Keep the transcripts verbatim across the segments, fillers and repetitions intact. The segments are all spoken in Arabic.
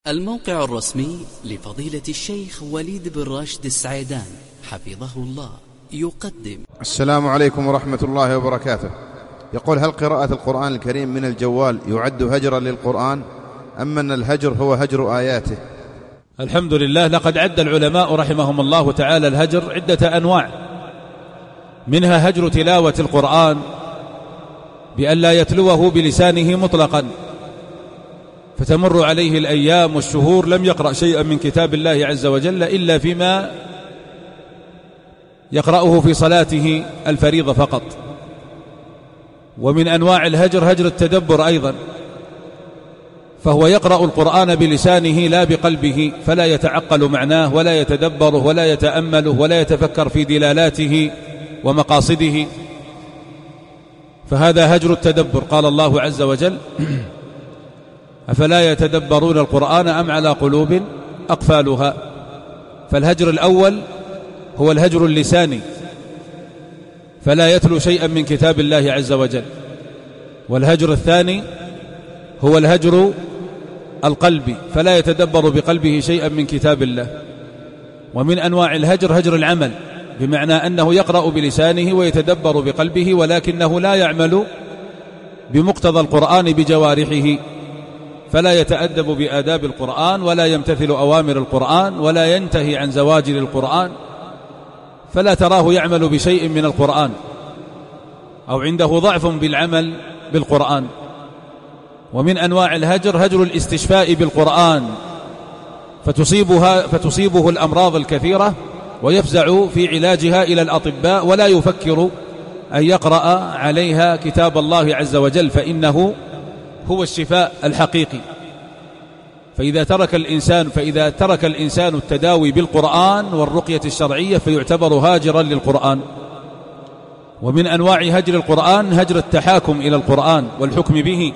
الموقع الرسمي لفضيلة الشيخ وليد بن راشد السعيدان حفظه الله يقدم. السلام عليكم ورحمة الله وبركاته. يقول: هل قراءة القرآن الكريم من الجوال يعد هجرا للقرآن أم أن الهجر هو هجر آياته؟ الحمد لله، لقد عد العلماء رحمهم الله تعالى الهجر عدة أنواع، منها هجر تلاوة القرآن بأن لا يتلوه بلسانه مطلقا، فتمر عليه الأيام والشهور لم يقرأ شيئا من كتاب الله عز وجل إلا فيما يقرأه في صلاته الفريضة فقط. ومن أنواع الهجر هجر التدبر أيضا، فهو يقرأ القرآن بلسانه لا بقلبه، فلا يتعقل معناه ولا يتدبره ولا يتأمله ولا يتفكر في دلالاته ومقاصده، فهذا هجر التدبر. قال الله عز وجل: أفلا يتدبرون القرآن أم على قلوب أقفالها. فالهجر الأول هو الهجر اللساني، فلا يتلو شيئا من كتاب الله عز وجل. والهجر الثاني هو الهجر القلبي، فلا يتدبر بقلبه شيئا من كتاب الله. ومن أنواع الهجر هجر العمل، بمعنى أنه يقرأ بلسانه ويتدبر بقلبه ولكنه لا يعمل بمقتضى القرآن بجوارحه، فلا يتأدب بآداب القرآن ولا يمتثل أوامر القرآن ولا ينتهي عن زواجر القرآن، فلا تراه يعمل بشيء من القرآن، أو عنده ضعف بالعمل بالقرآن. ومن أنواع الهجر هجر الاستشفاء بالقرآن، فتصيبها فتصيبه الأمراض الكثيرة ويفزع في علاجها إلى الأطباء ولا يفكر أن يقرأ عليها كتاب الله عز وجل، فإنه هو الشفاء الحقيقي. فإذا ترك الإنسان فإذا ترك الإنسان التداوي بالقرآن والرقية الشرعية فيعتبر هاجرا للقرآن. ومن أنواع هجر القرآن هجر التحاكم إلى القرآن والحكم به،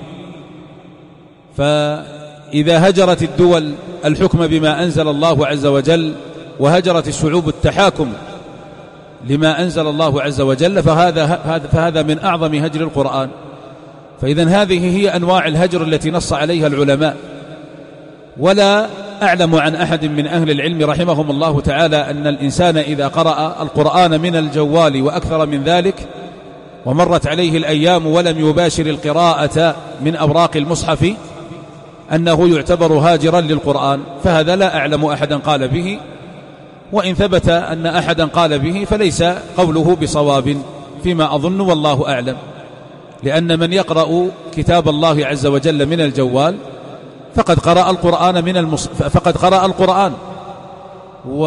فإذا هجرت الدول الحكم بما أنزل الله عز وجل وهجرت الشعوب التحاكم لما أنزل الله عز وجل، فهذا فهذا من أعظم هجر القرآن. فإذن هذه هي أنواع الهجر التي نص عليها العلماء. ولا أعلم عن أحد من أهل العلم رحمهم الله تعالى أن الإنسان إذا قرأ القرآن من الجوال وأكثر من ذلك ومرت عليه الأيام ولم يباشر القراءة من أوراق المصحف أنه يعتبر هاجرا للقرآن، فهذا لا أعلم أحدا قال به. وإن ثبت أن أحدا قال به فليس قوله بصواب فيما أظن، والله أعلم، لأن من يقرأ كتاب الله عز وجل من الجوال فقد قرأ القرآن من المص... فقد قرأ القرآن و...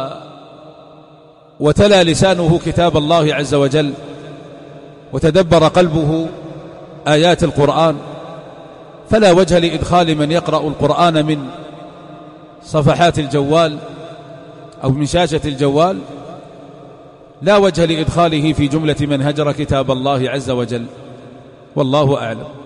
وتلا لسانه كتاب الله عز وجل وتدبر قلبه آيات القرآن، فلا وجه لإدخال من يقرأ القرآن من صفحات الجوال أو من شاشة الجوال، لا وجه لإدخاله في جملة من هجر كتاب الله عز وجل، والله أعلم.